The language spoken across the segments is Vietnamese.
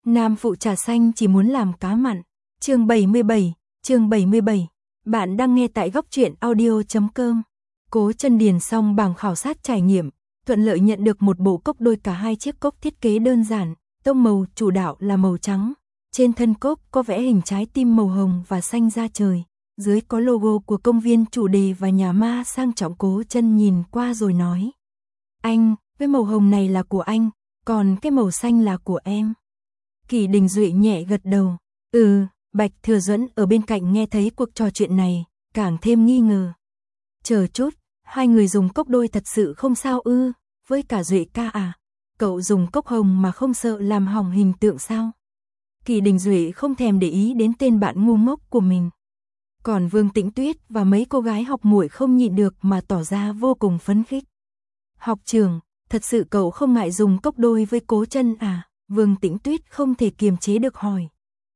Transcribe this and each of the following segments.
Nam phụ trà xanh chỉ muốn làm cá mặn. Chương 77. Bạn đang nghe tại goctruyện.audio.com. Cố Chân điền xong bảng khảo sát trải nghiệm, thuận lợi nhận được một bộ cốc đôi cả hai chiếc cốc thiết kế đơn giản, tông màu chủ đạo là màu trắng. Trên thân cốc có vẽ hình trái tim màu hồng và xanh da trời, dưới có logo của công viên chủ đề và nhà ma sang trọng. Cố Chân nhìn qua rồi nói: "Anh, cái màu hồng này là của anh, còn cái màu xanh là của em." Kỳ Đình Duệ nhẹ gật đầu. Bạch Thừa Duẫn ở bên cạnh nghe thấy cuộc trò chuyện này, càng thêm nghi ngờ. "Chờ chút, hai người dùng cốc đôi thật sự không sao ư? Với cả Duệ ca à, cậu dùng cốc hồng mà không sợ làm hỏng hình tượng sao?" Kỳ Đình Duệ không thèm để ý đến tên bạn ngu ngốc của mình. Còn Vương Tĩnh Tuyết và mấy cô gái học muội không nhịn được mà tỏ ra vô cùng phấn khích. "Học trưởng, thật sự cậu không ngại dùng cốc đôi với Cố Chân à?" Vương Tĩnh Tuyết không thể kiềm chế được hỏi.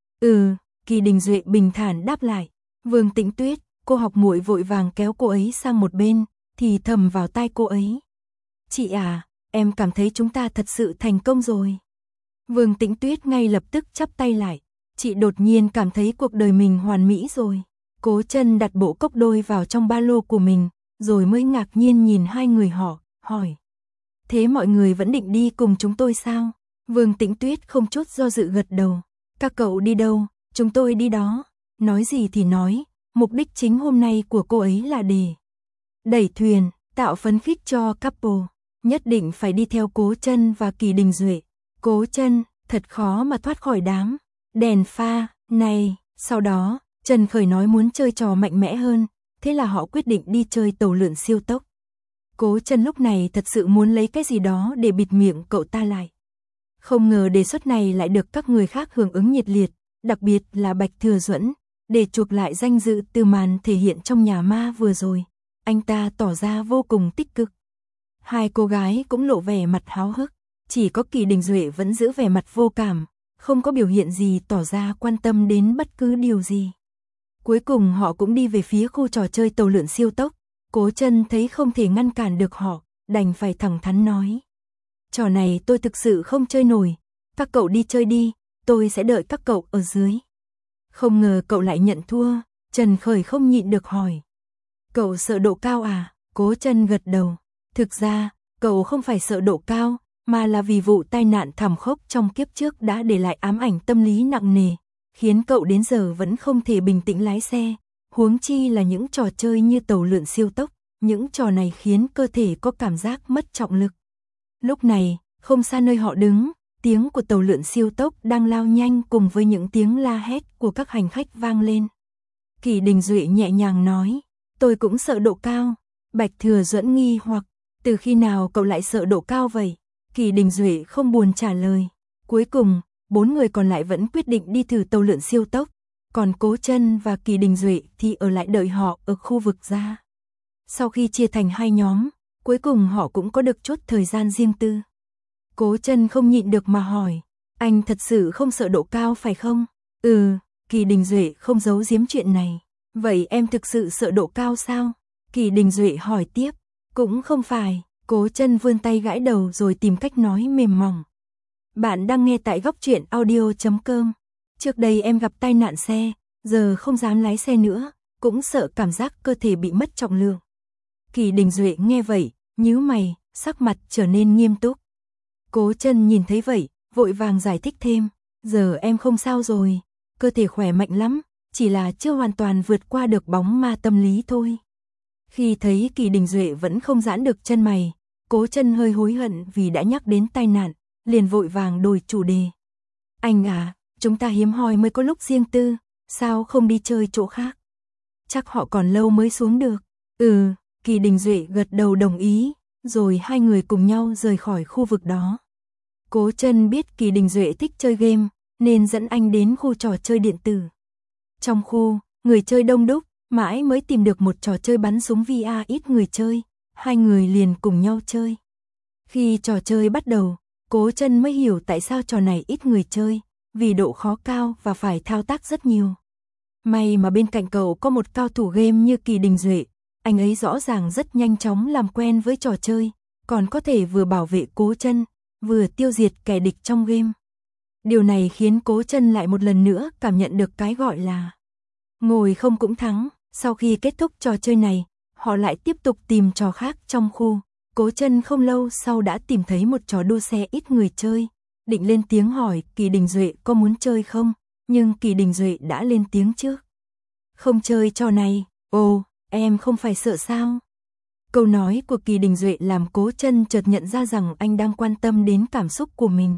Kỳ Đình Duệ bình thản đáp lại. "Vương Tĩnh Tuyết." Cô học muội vội vàng kéo cô ấy sang một bên, thì thầm vào tai cô ấy: "Chị à, em cảm thấy chúng ta thật sự thành công rồi." Vương Tĩnh Tuyết ngay lập tức chắp tay lại. "Chị đột nhiên cảm thấy cuộc đời mình hoàn mỹ rồi." Cố Chân đặt bộ cốc đôi vào trong ba lô của mình, rồi mới ngạc nhiên nhìn hai người họ, hỏi: "Thế mọi người vẫn định đi cùng chúng tôi sao?" Vương Tĩnh Tuyết không chút do dự gật đầu. "Các cậu đi đâu, chúng tôi đi đó." Nói gì thì nói, mục đích chính hôm nay của cô ấy là để đẩy thuyền, tạo phấn khích cho couple, nhất định phải đi theo Cố Chân và Kỳ Đình Duệ. Cố Chân, thật khó mà thoát khỏi đám đèn pha này. Sau đó, Trần Khởi nói muốn chơi trò mạnh mẽ hơn, thế là họ quyết định đi chơi tàu lượn siêu tốc. Cố Chân lúc này thật sự muốn lấy cái gì đó để bịt miệng cậu ta lại. Không ngờ đề xuất này lại được các người khác hưởng ứng nhiệt liệt, đặc biệt là Bạch Thừa Duẫn, để chuộc lại danh dự từ màn thể hiện trong nhà ma vừa rồi. Anh ta tỏ ra vô cùng tích cực. Hai cô gái cũng lộ vẻ mặt háo hức, chỉ có Kỳ Đình Duệ vẫn giữ vẻ mặt vô cảm, không có biểu hiện gì tỏ ra quan tâm đến bất cứ điều gì. Cuối cùng họ cũng đi về phía khu trò chơi tàu lượn siêu tốc. Cố Chân thấy không thể ngăn cản được họ, đành phải thẳng thắn nói: "Trò này tôi thực sự không chơi nổi, các cậu đi chơi đi, tôi sẽ đợi các cậu ở dưới." Không ngờ cậu lại nhận thua. Trần Khởi không nhịn được hỏi: "Cậu sợ độ cao à?" Cố Chân gật đầu. Thực ra, cậu không phải sợ độ cao, mà là vì vụ tai nạn thảm khốc trong kiếp trước đã để lại ám ảnh tâm lý nặng nề, khiến cậu đến giờ vẫn không thể bình tĩnh lái xe, huống chi là những trò chơi như tàu lượn siêu tốc. Những trò này khiến cơ thể có cảm giác mất trọng lực. Lúc này, không xa nơi họ đứng, tiếng của tàu lượn siêu tốc đang lao nhanh cùng với những tiếng la hét của các hành khách vang lên. Kỳ Đình Duệ nhẹ nhàng nói: "Tôi cũng sợ độ cao." Bạch Thừa Duẫn nghi hoặc: "Từ khi nào cậu lại sợ độ cao vậy?" Kỳ Đình Duệ không buồn trả lời. Cuối cùng, 4 người còn lại vẫn quyết định đi thử tàu lượn siêu tốc, còn Cố Chân và Kỳ Đình Duệ thì ở lại đợi họ ở khu vực ra. Sau khi chia thành hai nhóm, cuối cùng họ cũng có được chút thời gian riêng tư. Cố Chân không nhịn được mà hỏi: "Anh thật sự không sợ độ cao phải không?" Kỳ Đình Duệ không giấu giếm chuyện này. "Vậy em thực sự sợ độ cao sao?" Kỳ Đình Duệ hỏi tiếp. "Cũng không phải." Cố Chân vươn tay gãi đầu rồi tìm cách nói mềm mỏng. "Bạn đang nghe tại goctruyện.audio.com. Trước đây em gặp tai nạn xe, giờ không dám lái xe nữa, cũng sợ cảm giác cơ thể bị mất trọng lượng." Kỳ Đình Duệ nghe vậy, nhíu mày, sắc mặt trở nên nghiêm túc. Cố Chân nhìn thấy vậy, vội vàng giải thích thêm: "Giờ em không sao rồi, cơ thể khỏe mạnh lắm, chỉ là chưa hoàn toàn vượt qua được bóng ma tâm lý thôi." Khi thấy Kỳ Đình Duệ vẫn không giãn được chân mày, Cố Chân hơi hối hận vì đã nhắc đến tai nạn, liền vội vàng đổi chủ đề: "Anh à, chúng ta hiếm hoi mới có lúc riêng tư, sao không đi chơi chỗ khác? Chắc họ còn lâu mới xuống được." Kỳ Đình Duệ gật đầu đồng ý, rồi hai người cùng nhau rời khỏi khu vực đó. Cố Chân biết Kỳ Đình Duệ thích chơi game, nên dẫn anh đến khu trò chơi điện tử. Trong khu, người chơi đông đúc, mãi mới tìm được một trò chơi bắn súng VR ít người chơi, hai người liền cùng nhau chơi. Khi trò chơi bắt đầu, Cố Chân mới hiểu tại sao trò này ít người chơi, vì độ khó cao và phải thao tác rất nhiều. May mà bên cạnh cậu có một cao thủ game như Kỳ Đình Duệ, anh ấy rõ ràng rất nhanh chóng làm quen với trò chơi, còn có thể vừa bảo vệ Cố Chân, vừa tiêu diệt kẻ địch trong game. Điều này khiến Cố Chân lại một lần nữa cảm nhận được cái gọi là ngồi không cũng thắng. Sau khi kết thúc trò chơi này, họ lại tiếp tục tìm trò khác trong khu. Cố Chân không lâu sau đã tìm thấy một trò đua xe ít người chơi, định lên tiếng hỏi Kỳ Đình Duệ có muốn chơi không, nhưng Kỳ Đình Duệ đã lên tiếng trước. Không chơi trò này. Ồ, em không phải sợ sao? Câu nói của Kỳ Đình Duệ làm Cố Chân chợt nhận ra rằng anh đang quan tâm đến cảm xúc của mình.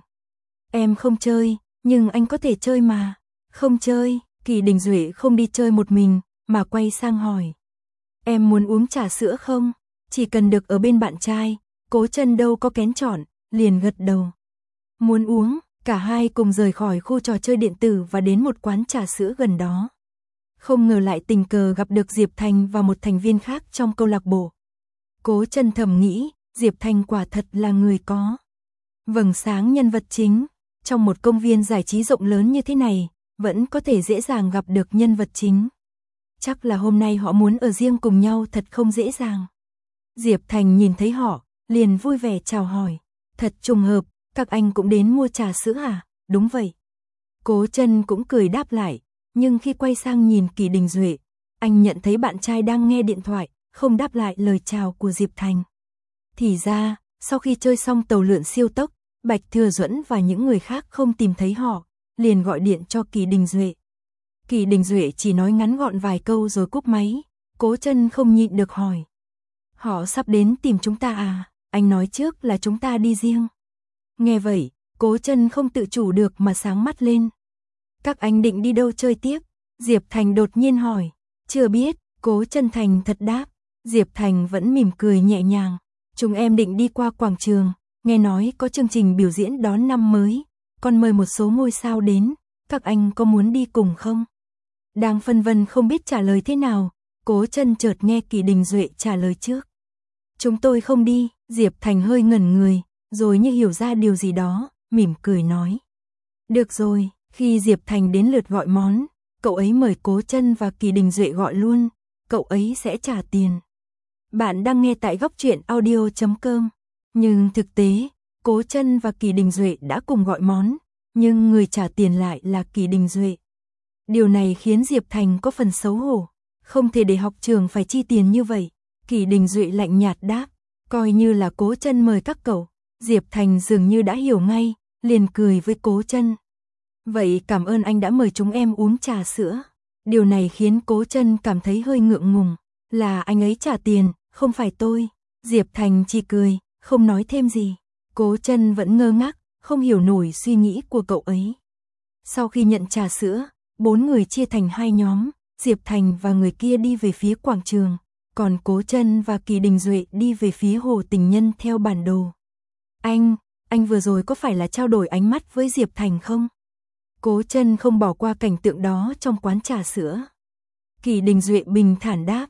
Em không chơi, nhưng anh có thể chơi mà. Không chơi. Kỳ Đình Duệ không đi chơi một mình, mà quay sang hỏi. Em muốn uống trà sữa không? Chỉ cần được ở bên bạn trai. Cố Chân đâu có kén chọn, liền gật đầu. Muốn uống. Cả hai cùng rời khỏi khu trò chơi điện tử và đến một quán trà sữa gần đó. Không ngờ lại tình cờ gặp được Diệp Thành và một thành viên khác trong câu lạc bộ. Cố Chân thầm nghĩ, Diệp Thành quả thật là người có vầng sáng nhân vật chính. Trong một công viên giải trí rộng lớn như thế này, vẫn có thể dễ dàng gặp được nhân vật chính. Chắc là hôm nay họ muốn ở riêng cùng nhau thật không dễ dàng. Diệp Thành nhìn thấy họ, liền vui vẻ chào hỏi. Thật trùng hợp, các anh cũng đến mua trà sữa à? Đúng vậy. Cố Chân cũng cười đáp lại, nhưng khi quay sang nhìn Kỳ Đình Duệ, anh nhận thấy bạn trai đang nghe điện thoại, không đáp lại lời chào của Diệp Thành. Thì ra, sau khi chơi xong tàu lượn siêu tốc, Bạch Thừa Duẫn và những người khác không tìm thấy họ, liền gọi điện cho Kỳ Đình Duệ. Kỳ Đình Duệ chỉ nói ngắn gọn vài câu rồi cúp máy. Cố Chân không nhịn được hỏi. Họ sắp đến tìm chúng ta à? Anh nói trước là chúng ta đi riêng. Nghe vậy, Cố Chân không tự chủ được mà sáng mắt lên. Các anh định đi đâu chơi tiếp? Diệp Thành đột nhiên hỏi. Chưa biết. Cố Chân thành thật đáp. Diệp Thành vẫn mỉm cười nhẹ nhàng. Chúng em định đi qua quảng trường, nghe nói có chương trình biểu diễn đón năm mới, còn mời một số ngôi sao đến, các anh có muốn đi cùng không? Đang phân vân không biết trả lời thế nào, Cố Chân chợt nghe Kỳ Đình Duệ trả lời trước. Chúng tôi không đi. Diệp Thành hơi ngẩn người, rồi như hiểu ra điều gì đó, mỉm cười nói. Được rồi. Khi Diệp Thành đến lượt gọi món, cậu ấy mời Cố Chân và Kỳ Đình Duệ gọi luôn, cậu ấy sẽ trả tiền. Bạn đang nghe tại góc truyện audio.com. Nhưng thực tế, Cố Chân và Kỳ Đình Duệ đã cùng gọi món, nhưng người trả tiền lại là Kỳ Đình Duệ. Điều này khiến Diệp Thành có phần xấu hổ. Không thể để học trường phải chi tiền như vậy. Kỳ Đình Duệ lạnh nhạt đáp, coi như là Cố Chân mời các cậu. Diệp Thành dường như đã hiểu ngay, liền cười với Cố Chân. Vậy cảm ơn anh đã mời chúng em uống trà sữa. Điều này khiến Cố Chân cảm thấy hơi ngượng ngùng. Là anh ấy trả tiền, không phải tôi. Diệp Thành chỉ cười, không nói thêm gì. Cố Chân vẫn ngơ ngác, không hiểu nổi suy nghĩ của cậu ấy. Sau khi nhận trà sữa, 4 người chia thành 2 nhóm, Diệp Thành và người kia đi về phía quảng trường, còn Cố Chân và Kỳ Đình Duệ đi về phía hồ tình nhân theo bản đồ. Anh vừa rồi có phải là trao đổi ánh mắt với Diệp Thành không? Cố Chân không bỏ qua cảnh tượng đó trong quán trà sữa. Kỳ Đình Duệ bình thản đáp,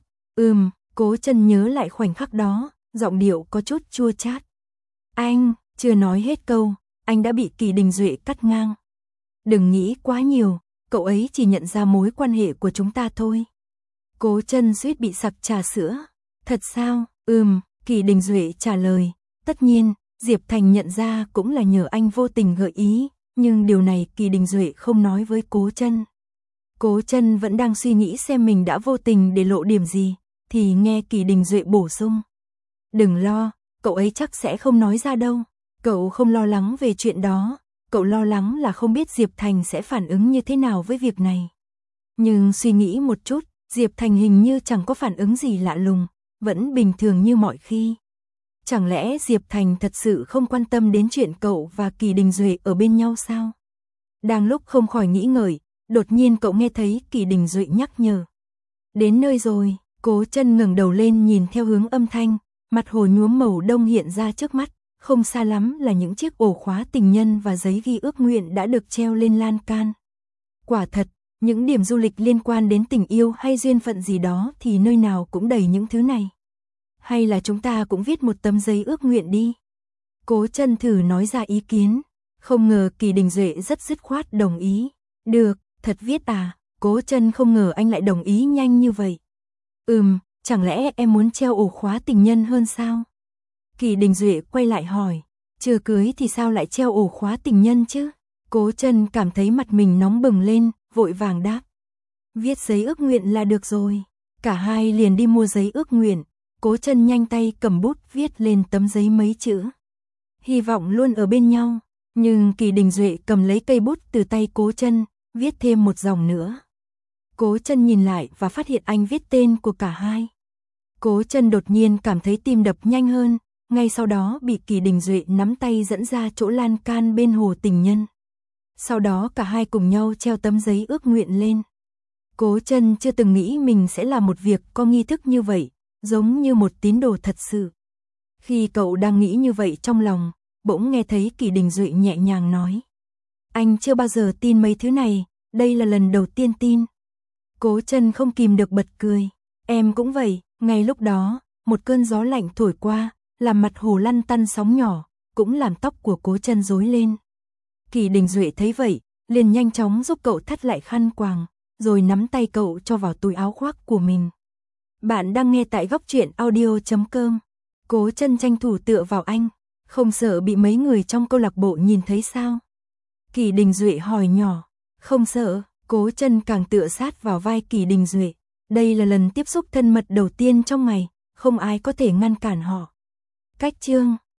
Cố Chân nhớ lại khoảnh khắc đó, giọng điệu có chút chua chát. Anh, chưa nói hết câu, anh đã bị Kỳ Đình Duệ cắt ngang. Đừng nghĩ quá nhiều, cậu ấy chỉ nhận ra mối quan hệ của chúng ta thôi. Cố Chân suýt bị sặc trà sữa. Thật sao? Kỳ Đình Duệ trả lời. Tất nhiên, Diệp Thành nhận ra cũng là nhờ anh vô tình gợi ý, nhưng điều này Kỳ Đình Duệ không nói với Cố Chân. Cố Chân vẫn đang suy nghĩ xem mình đã vô tình để lộ điểm gì, thì nghe Kỳ Đình Duệ bổ sung. Đừng lo, cậu ấy chắc sẽ không nói ra đâu. Cậu không lo lắng về chuyện đó, cậu lo lắng là không biết Diệp Thành sẽ phản ứng như thế nào với việc này. Nhưng suy nghĩ một chút, Diệp Thành hình như chẳng có phản ứng gì lạ lùng, vẫn bình thường như mọi khi. Chẳng lẽ Diệp Thành thật sự không quan tâm đến chuyện cậu và Kỳ Đình Duệ ở bên nhau sao? Đang lúc không khỏi nghĩ ngợi, đột nhiên cậu nghe thấy Kỳ Đình Duệ nhắc nhở. Đến nơi rồi. Cố Chân ngẩng đầu lên nhìn theo hướng âm thanh, mặt hồ nhuốm màu đông hiện ra trước mắt, không xa lắm là những chiếc ổ khóa tình nhân và giấy ghi ước nguyện đã được treo lên lan can. Quả thật, những điểm du lịch liên quan đến tình yêu hay duyên phận gì đó thì nơi nào cũng đầy những thứ này. Hay là chúng ta cũng viết một tấm giấy ước nguyện đi. Cố Chân thử nói ra ý kiến, không ngờ Kỳ Đình Duệ rất dứt khoát đồng ý. Được, thật viết à? Cố Chân không ngờ anh lại đồng ý nhanh như vậy. Chẳng lẽ em muốn treo ổ khóa tình nhân hơn sao? Kỳ Đình Duệ quay lại hỏi, chưa cưới thì sao lại treo ổ khóa tình nhân chứ? Cố Chân cảm thấy mặt mình nóng bừng lên, vội vàng đáp. Viết giấy ước nguyện là được rồi. Cả hai liền đi mua giấy ước nguyện, Cố Chân nhanh tay cầm bút viết lên tấm giấy mấy chữ. Hy vọng luôn ở bên nhau, nhưng Kỳ Đình Duệ cầm lấy cây bút từ tay Cố Chân, viết thêm một dòng nữa. Cố Chân nhìn lại và phát hiện anh viết tên của cả hai. Cố Chân đột nhiên cảm thấy tim đập nhanh hơn, ngay sau đó bị Kỳ Đình Duệ nắm tay dẫn ra chỗ lan can bên hồ tình nhân. Sau đó cả hai cùng nhau treo tấm giấy ước nguyện lên. Cố Chân chưa từng nghĩ mình sẽ làm một việc có nghi thức như vậy, giống như một tín đồ thật sự. Khi cậu đang nghĩ như vậy trong lòng, bỗng nghe thấy Kỳ Đình Duệ nhẹ nhàng nói. Anh chưa bao giờ tin mấy thứ này, đây là lần đầu tiên tin. Cố Chân không kìm được bật cười. Em cũng vậy, ngay lúc đó, một cơn gió lạnh thổi qua, làm mặt hồ lăn tăn sóng nhỏ, cũng làm tóc của Cố Chân rối lên. Kỳ Đình Duệ thấy vậy, liền nhanh chóng giúp cậu thắt lại khăn quàng, rồi nắm tay cậu cho vào túi áo khoác của mình. Bạn đang nghe tại góc truyện audio.com. Cố Chân tranh thủ tựa vào anh, không sợ bị mấy người trong câu lạc bộ nhìn thấy sao? Kỳ Đình Duệ hỏi nhỏ. Không sợ. Cố Chân càng tựa sát vào vai Kỳ Đình Duệ. Đây là lần tiếp xúc thân mật đầu tiên trong ngày, không ai có thể ngăn cản họ. Cách chương